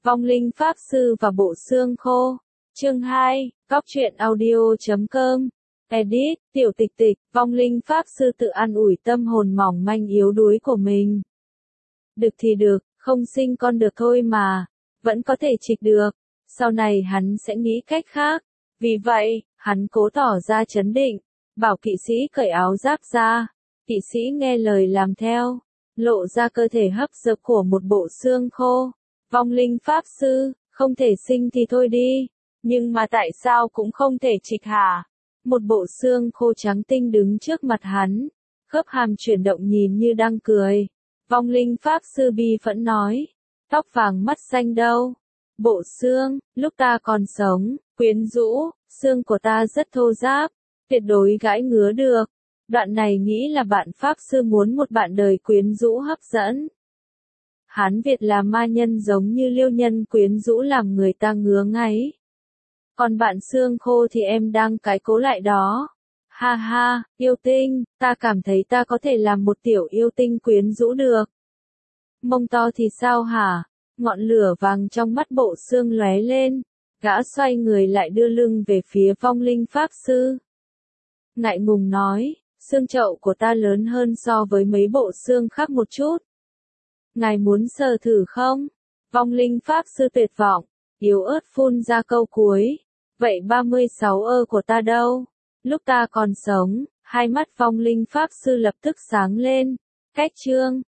Vong linh pháp sư và bộ xương khô. Chương 2, Góc truyện audio.com. Edit, Tiểu Tịch Tịch, vong linh pháp sư tự an ủi tâm hồn mỏng manh yếu đuối của mình. Được thì được, không sinh con được thôi mà, vẫn có thể trịch được, sau này hắn sẽ nghĩ cách khác. Vì vậy, hắn cố tỏ ra trấn định, bảo kỵ sĩ cởi áo giáp ra. Kỵ sĩ nghe lời làm theo, lộ ra cơ thể hấp dập của một bộ xương khô. Vong linh pháp sư, không thể sinh thì thôi đi, nhưng mà tại sao cũng không thể trịch hả? Một bộ xương khô trắng tinh đứng trước mặt hắn, khớp hàm chuyển động nhìn như đang cười. Vong linh pháp sư bi phẫn nói, tóc vàng mắt xanh đâu? Bộ xương, lúc ta còn sống, quyến rũ, xương của ta rất thô ráp, tuyệt đối gãi ngứa được. Đoạn này nghĩ là bạn pháp sư muốn một bạn đời quyến rũ hấp dẫn. Hán Việt là ma nhân giống như liêu nhân quyến rũ làm người ta ngứa ngáy. Còn bạn xương khô thì em đang cái cố lại đó. Ha ha, yêu tinh, ta cảm thấy ta có thể làm một tiểu yêu tinh quyến rũ được. Mông to thì sao hả? Ngọn lửa vàng trong mắt bộ xương lóe lên. Gã xoay người lại đưa lưng về phía vong linh pháp sư. Ngại ngùng nói, xương chậu của ta lớn hơn so với mấy bộ xương khác một chút. Ngài muốn sờ thử không? Vong linh pháp sư tuyệt vọng, yếu ớt phun ra câu cuối. Vậy 36 ơ của ta đâu? Lúc ta còn sống, hai mắt vong linh pháp sư lập tức sáng lên. Cách chương